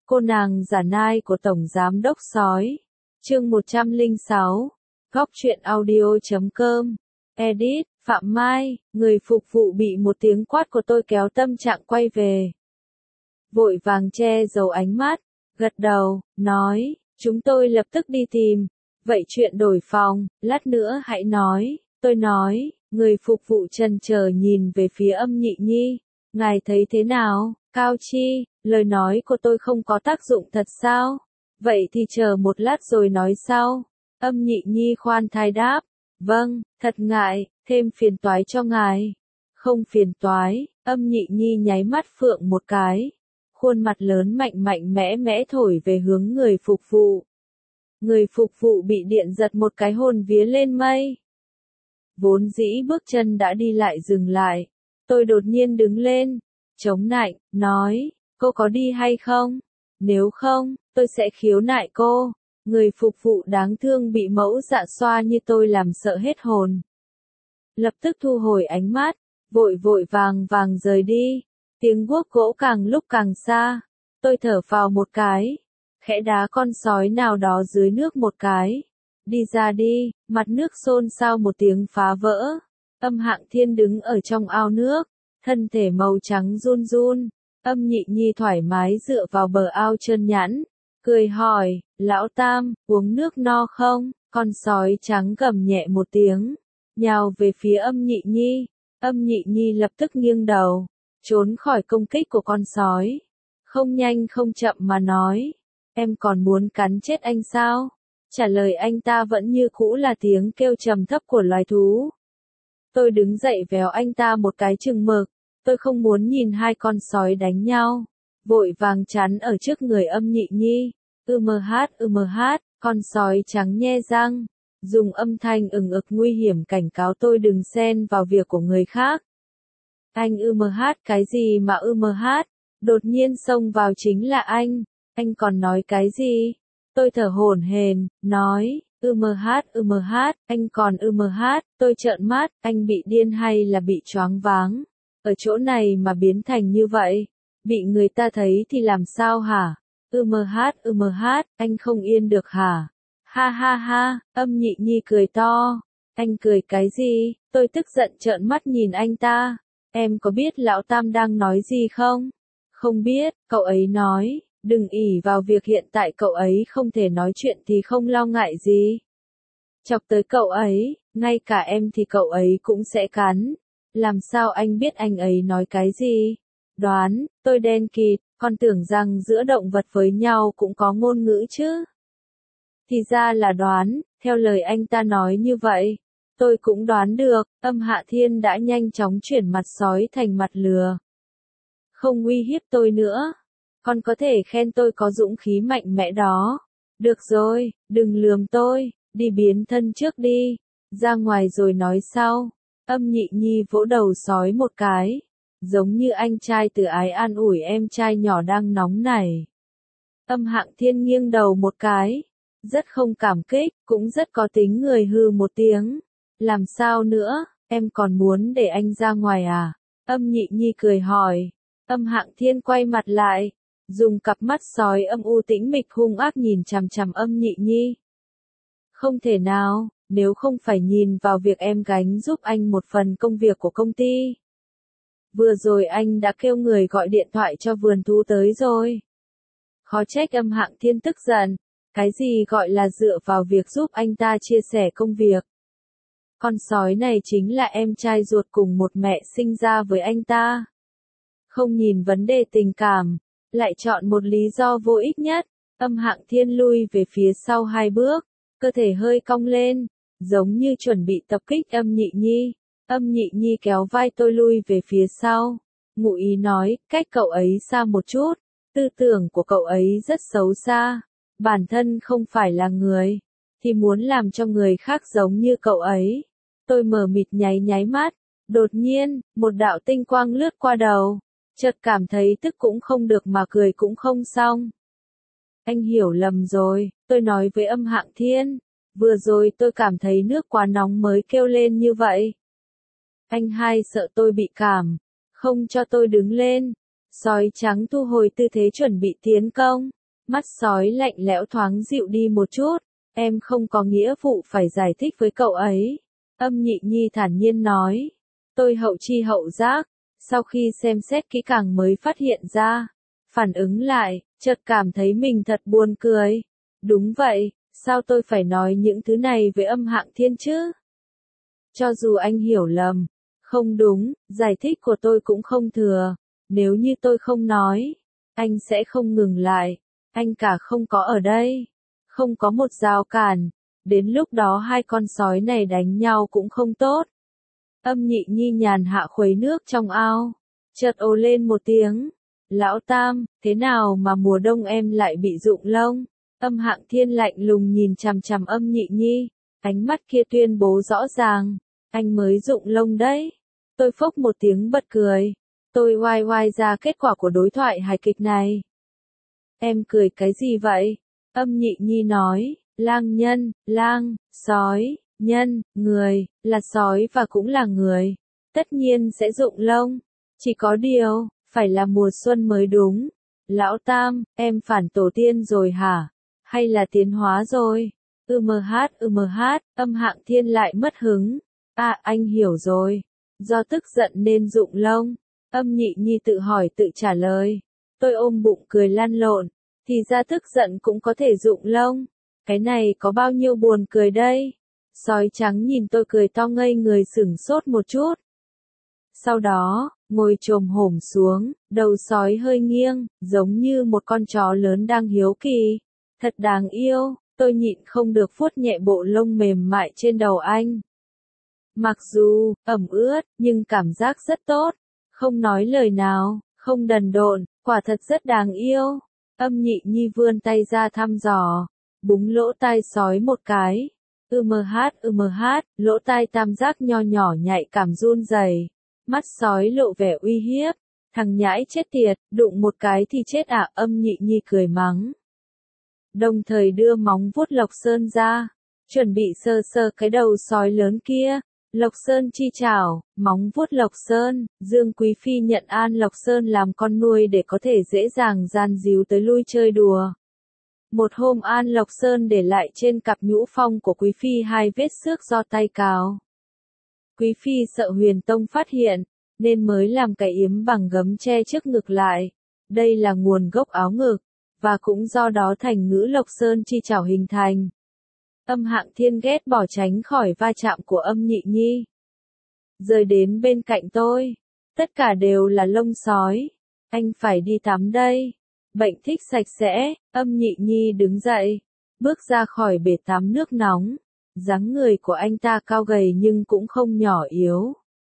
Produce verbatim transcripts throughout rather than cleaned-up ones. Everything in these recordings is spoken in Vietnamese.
Cô nàng giả nai của Tổng Giám Đốc Sói. Chương một trăm lẻ sáu. Góc truyện audio.com. Edit, Phạm Mai, người phục vụ bị một tiếng quát của tôi kéo tâm trạng quay về. Vội vàng che giấu ánh mắt, gật đầu, nói, chúng tôi lập tức đi tìm. Vậy chuyện đổi phòng, lát nữa hãy nói. Tôi nói, người phục vụ chần chờ nhìn về phía Âm Nhị Nhi. Ngài thấy thế nào, Cao Chi, lời nói của tôi không có tác dụng thật sao? Vậy thì chờ một lát rồi nói sau. Âm Nhị Nhi khoan thai đáp, vâng, thật ngại, thêm phiền toái cho ngài. Không phiền toái, Âm Nhị Nhi nháy mắt phượng một cái. Khuôn mặt lớn mạnh mạnh mẽ mẽ thổi về hướng người phục vụ. Người phục vụ bị điện giật một cái hồn vía lên mây. Vốn dĩ bước chân đã đi lại dừng lại. Tôi đột nhiên đứng lên, chống nạnh, nói, cô có đi hay không? Nếu không, tôi sẽ khiếu nại cô. Người phục vụ đáng thương bị mẫu dạ xoa như tôi làm sợ hết hồn. Lập tức thu hồi ánh mắt, vội vội vàng vàng rời đi. Tiếng guốc gỗ càng lúc càng xa. Tôi thở phào một cái, khẽ đá con sói nào đó dưới nước một cái. Đi ra đi, mặt nước xôn xao một tiếng phá vỡ. Âm Hạng Thiên đứng ở trong ao nước, thân thể màu trắng run run. Âm Nhị Nhi thoải mái dựa vào bờ ao trơn nhẵn, cười hỏi, lão Tam, uống nước no không? Con sói trắng gầm nhẹ một tiếng, nhào về phía Âm Nhị Nhi. Âm Nhị Nhi lập tức nghiêng đầu, trốn khỏi công kích của con sói. Không nhanh không chậm mà nói, em còn muốn cắn chết anh sao? Trả lời anh ta vẫn như cũ là tiếng kêu trầm thấp của loài thú. Tôi đứng dậy véo anh ta một cái chừng mực, tôi không muốn nhìn hai con sói đánh nhau. Vội vàng chắn ở trước người Âm Nhị Nhi. Ư mờ hát ư mờ hát, con sói trắng nhe răng, dùng âm thanh ừng ực nguy hiểm cảnh cáo tôi đừng xen vào việc của người khác. Anh ư mờ hát cái gì mà ư mờ hát, đột nhiên xông vào chính là anh, anh còn nói cái gì? Tôi thở hổn hển, nói, ư mờ hát ư mờ hát, anh còn ư mờ hát, tôi trợn mắt, anh bị điên hay là bị choáng váng? Ở chỗ này mà biến thành như vậy, bị người ta thấy thì làm sao hả? Ư mờ hát ư mờ hát, anh không yên được hả? Ha ha ha, Âm Nhị Nhi cười to. Anh cười cái gì? Tôi tức giận trợn mắt nhìn anh ta. Em có biết lão Tam đang nói gì không? Không biết, cậu ấy nói, đừng ỷ vào việc hiện tại cậu ấy không thể nói chuyện thì không lo ngại gì. Chọc tới cậu ấy, ngay cả em thì cậu ấy cũng sẽ cắn. Làm sao anh biết anh ấy nói cái gì? Đoán, tôi đen kịt, còn tưởng rằng giữa động vật với nhau cũng có ngôn ngữ chứ. Thì ra là đoán, theo lời anh ta nói như vậy. Tôi cũng đoán được, Âm Hạ Thiên đã nhanh chóng chuyển mặt sói thành mặt lừa. Không uy hiếp tôi nữa. Con có thể khen tôi có dũng khí mạnh mẽ đó. Được rồi, đừng lườm tôi, đi biến thân trước đi. Ra ngoài rồi nói sau. Âm Nhị Nhi vỗ đầu sói một cái. Giống như anh trai từ ái an ủi em trai nhỏ đang nóng nảy. Âm Hạng Thiên nghiêng đầu một cái. Rất không cảm kích, cũng rất có tính người hư một tiếng. Làm sao nữa, em còn muốn để anh ra ngoài à? Âm Nhị Nhi cười hỏi. Âm Hạng Thiên quay mặt lại, dùng cặp mắt sói âm u tĩnh mịch hung ác nhìn chằm chằm Âm Nhị Nhi. Không thể nào, nếu không phải nhìn vào việc em gánh giúp anh một phần công việc của công ty. Vừa rồi anh đã kêu người gọi điện thoại cho vườn thú tới rồi. Khó trách Âm Hạng Thiên tức giận. Cái gì gọi là dựa vào việc giúp anh ta chia sẻ công việc? Con sói này chính là em trai ruột cùng một mẹ sinh ra với anh ta. Không nhìn vấn đề tình cảm, lại chọn một lý do vô ích nhất. Âm Hạng Thiên lui về phía sau hai bước, cơ thể hơi cong lên, giống như chuẩn bị tập kích Âm Nhị Nhi. Âm Nhị Nhi kéo vai tôi lui về phía sau. Ngụ ý nói, cách cậu ấy xa một chút, tư tưởng của cậu ấy rất xấu xa. Bản thân không phải là người, thì muốn làm cho người khác giống như cậu ấy. Tôi mờ mịt nháy nháy mắt, đột nhiên, một đạo tinh quang lướt qua đầu, chợt cảm thấy tức cũng không được mà cười cũng không xong. Anh hiểu lầm rồi, tôi nói với Âm Hạng Thiên, vừa rồi tôi cảm thấy nước quá nóng mới kêu lên như vậy. Anh hai sợ tôi bị cảm, không cho tôi đứng lên. Sói trắng thu hồi tư thế chuẩn bị tiến công. Mắt sói lạnh lẽo thoáng dịu đi một chút, em không có nghĩa vụ phải giải thích với cậu ấy. Âm Nhị Nhi thản nhiên nói. Tôi hậu chi hậu giác, sau khi xem xét kỹ càng mới phát hiện ra. Phản ứng lại, chợt cảm thấy mình thật buồn cười. Đúng vậy, sao tôi phải nói những thứ này với Âm Hạng Thiên chứ? Cho dù anh hiểu lầm, không đúng, giải thích của tôi cũng không thừa. Nếu như tôi không nói, anh sẽ không ngừng lại. Anh cả không có ở đây. Không có một rào cản. Đến lúc đó hai con sói này đánh nhau cũng không tốt. Âm Nhị Nhi nhàn hạ khuấy nước trong ao. Chợt ồ lên một tiếng. Lão Tam, thế nào mà mùa đông em lại bị rụng lông? Âm Hạng Thiên lạnh lùng nhìn chằm chằm Âm Nhị Nhi. Ánh mắt kia tuyên bố rõ ràng. Anh mới rụng lông đấy. Tôi phốc một tiếng bật cười. Tôi oai oai ra kết quả của đối thoại hài kịch này. Em cười cái gì vậy? Âm Nhị Nhi nói, lang nhân, lang, sói, nhân, người, là sói và cũng là người. Tất nhiên sẽ rụng lông. Chỉ có điều, phải là mùa xuân mới đúng. Lão Tam, em phản tổ tiên rồi hả? Hay là tiến hóa rồi? Ừ mờ hát, ừ mờ hát, Âm Hạng Thiên lại mất hứng. À, anh hiểu rồi. Do tức giận nên rụng lông. Âm Nhị Nhi tự hỏi tự trả lời. Tôi ôm bụng cười lăn lộn. Thì ra tức giận cũng có thể rụng lông. Cái này có bao nhiêu buồn cười đây? Sói trắng nhìn tôi cười to ngây người sửng sốt một chút. Sau đó, ngồi chồm hổm xuống, đầu sói hơi nghiêng, giống như một con chó lớn đang hiếu kỳ. Thật đáng yêu, tôi nhịn không được vuốt nhẹ bộ lông mềm mại trên đầu anh. Mặc dù, ẩm ướt, nhưng cảm giác rất tốt. Không nói lời nào, không đần độn, quả thật rất đáng yêu. Âm Nhị Nhi vươn tay ra thăm dò, búng lỗ tai sói một cái. Ừ mờ hát, ừ mờ hát, lỗ tai tam giác nho nhỏ nhạy cảm run rẩy. Mắt sói lộ vẻ uy hiếp. Thằng nhãi chết tiệt, đụng một cái thì chết à? Âm Nhị Nhi cười mắng. Đồng thời đưa móng vuốt Lộc Sơn ra, chuẩn bị sờ sờ cái đầu sói lớn kia. Lộc Sơn chi chảo, móng vuốt Lộc Sơn, Dương Quý Phi nhận An Lộc Sơn làm con nuôi để có thể dễ dàng gian díu tới lui chơi đùa. Một hôm An Lộc Sơn để lại trên cặp nhũ phong của Quý Phi hai vết xước do tay cào. Quý Phi sợ Huyền Tông phát hiện, nên mới làm cái yếm bằng gấm che trước ngực lại. Đây là nguồn gốc áo ngực, và cũng do đó thành ngữ Lộc Sơn chi chảo hình thành. Âm Hạng Thiên ghét bỏ tránh khỏi va chạm của Âm Nhị Nhi. Rời đến bên cạnh tôi. Tất cả đều là lông sói. Anh phải đi tắm đây. Bệnh thích sạch sẽ. Âm Nhị Nhi đứng dậy, bước ra khỏi bể tắm nước nóng. Dáng người của anh ta cao gầy nhưng cũng không nhỏ yếu.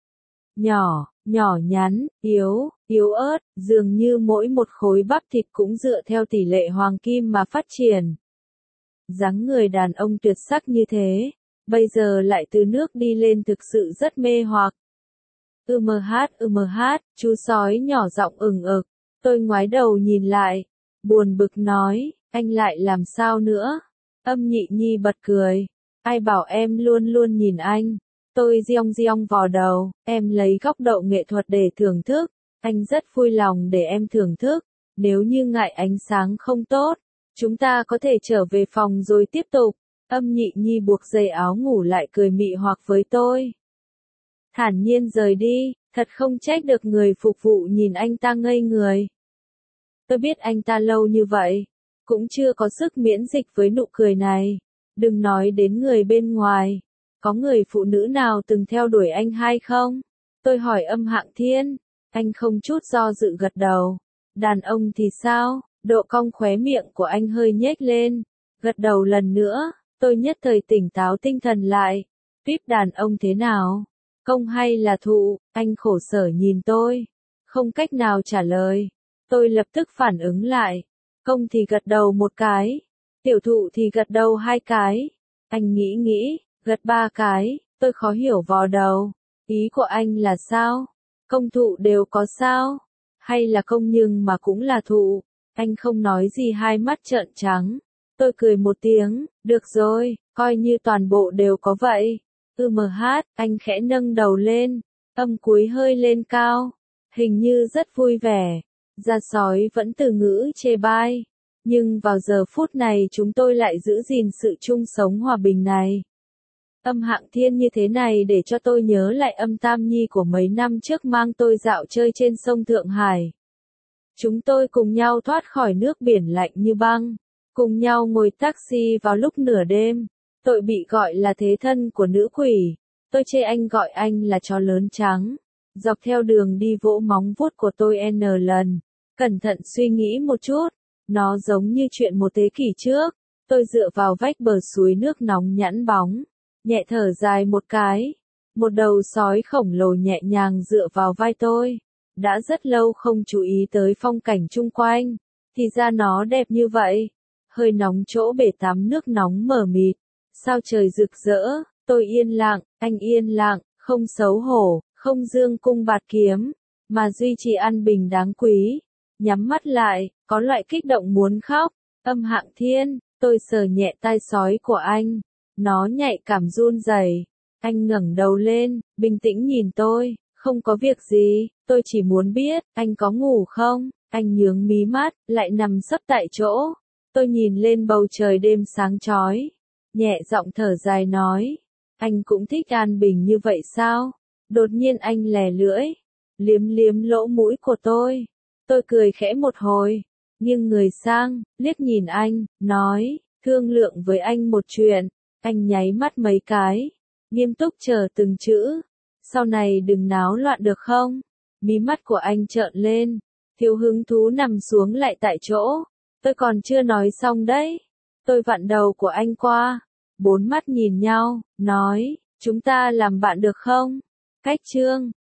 Nhỏ, nhỏ nhắn, yếu, yếu ớt, dường như mỗi một khối bắp thịt cũng dựa theo tỷ lệ hoàng kim mà phát triển. Dáng người đàn ông tuyệt sắc như thế, bây giờ lại từ nước đi lên thực sự rất mê hoặc. Ừ mờ hát, ừ mờ hát, chú sói nhỏ giọng ửng ực. Tôi ngoái đầu nhìn lại, buồn bực nói, anh lại làm sao nữa? Âm Nhị Nhi bật cười. Ai bảo em luôn luôn nhìn anh? Tôi giong giong vò đầu, em lấy góc độ nghệ thuật để thưởng thức. Anh rất vui lòng để em thưởng thức. Nếu như ngại ánh sáng không tốt, chúng ta có thể trở về phòng rồi tiếp tục. Âm Nhị Nhi buộc dây áo ngủ lại cười mị hoặc với tôi. Thản nhiên rời đi, thật không trách được người phục vụ nhìn anh ta ngây người. Tôi biết anh ta lâu như vậy, cũng chưa có sức miễn dịch với nụ cười này. Đừng nói đến người bên ngoài. Có người phụ nữ nào từng theo đuổi anh hay không? Tôi hỏi Âm Hạng Thiên. Anh không chút do dự gật đầu. Đàn ông thì sao? Độ cong khóe miệng của anh hơi nhếch lên. Gật đầu lần nữa, tôi nhất thời tỉnh táo tinh thần lại. Tuyếp đàn ông thế nào? Công hay là thụ? Anh khổ sở nhìn tôi. Không cách nào trả lời. Tôi lập tức phản ứng lại. Công thì gật đầu một cái. Tiểu thụ thì gật đầu hai cái. Anh nghĩ nghĩ, gật ba cái. Tôi khó hiểu vò đầu. Ý của anh là sao? Công thụ đều có sao? Hay là công nhưng mà cũng là thụ? Anh không nói gì, hai mắt trợn trắng. Tôi cười một tiếng, được rồi, coi như toàn bộ đều có vậy. Ừ mờ hát, anh khẽ nâng đầu lên, âm cuối hơi lên cao, hình như rất vui vẻ. Da sói vẫn từ ngữ chê bai. Nhưng vào giờ phút này chúng tôi lại giữ gìn sự chung sống hòa bình này. Âm Hạng Thiên như thế này để cho tôi nhớ lại Âm Tam Nhi của mấy năm trước mang tôi dạo chơi trên sông Thượng Hải. Chúng tôi cùng nhau thoát khỏi nước biển lạnh như băng, cùng nhau ngồi taxi vào lúc nửa đêm. Tôi bị gọi là thế thân của nữ quỷ, tôi chê anh gọi anh là chó lớn trắng. Dọc theo đường đi vỗ móng vuốt của tôi n lần, cẩn thận suy nghĩ một chút, nó giống như chuyện một thế kỷ trước. Tôi dựa vào vách bờ suối nước nóng nhẵn bóng, nhẹ thở dài một cái. Một đầu sói khổng lồ nhẹ nhàng dựa vào vai tôi. Đã rất lâu không chú ý tới phong cảnh chung quanh, thì ra nó đẹp như vậy. Hơi nóng chỗ bể tắm nước nóng mờ mịt, sao trời rực rỡ. Tôi yên lặng, anh yên lặng, không xấu hổ, không dương cung bạt kiếm, mà duy trì an bình đáng quý. Nhắm mắt lại, có loại kích động muốn khóc. Âm Hạng Thiên, tôi sờ nhẹ tai sói của anh, nó nhạy cảm run rẩy. Anh ngẩng đầu lên, bình tĩnh nhìn tôi, không có việc gì, tôi chỉ muốn biết, anh có ngủ không? Anh nhướng mí mắt, lại nằm sấp tại chỗ. Tôi nhìn lên bầu trời đêm sáng chói, nhẹ giọng thở dài nói, anh cũng thích an bình như vậy sao? Đột nhiên anh lè lưỡi, liếm liếm lỗ mũi của tôi. Tôi cười khẽ một hồi, nghiêng người sang, liếc nhìn anh, nói, thương lượng với anh một chuyện. Anh nháy mắt mấy cái, nghiêm túc chờ từng chữ. Sau này đừng náo loạn được không? Mí mắt của anh trợn lên, thiếu hứng thú nằm xuống lại tại chỗ. Tôi còn chưa nói xong đấy. Tôi vặn đầu của anh qua, bốn mắt nhìn nhau, nói, chúng ta làm bạn được không? Cách chương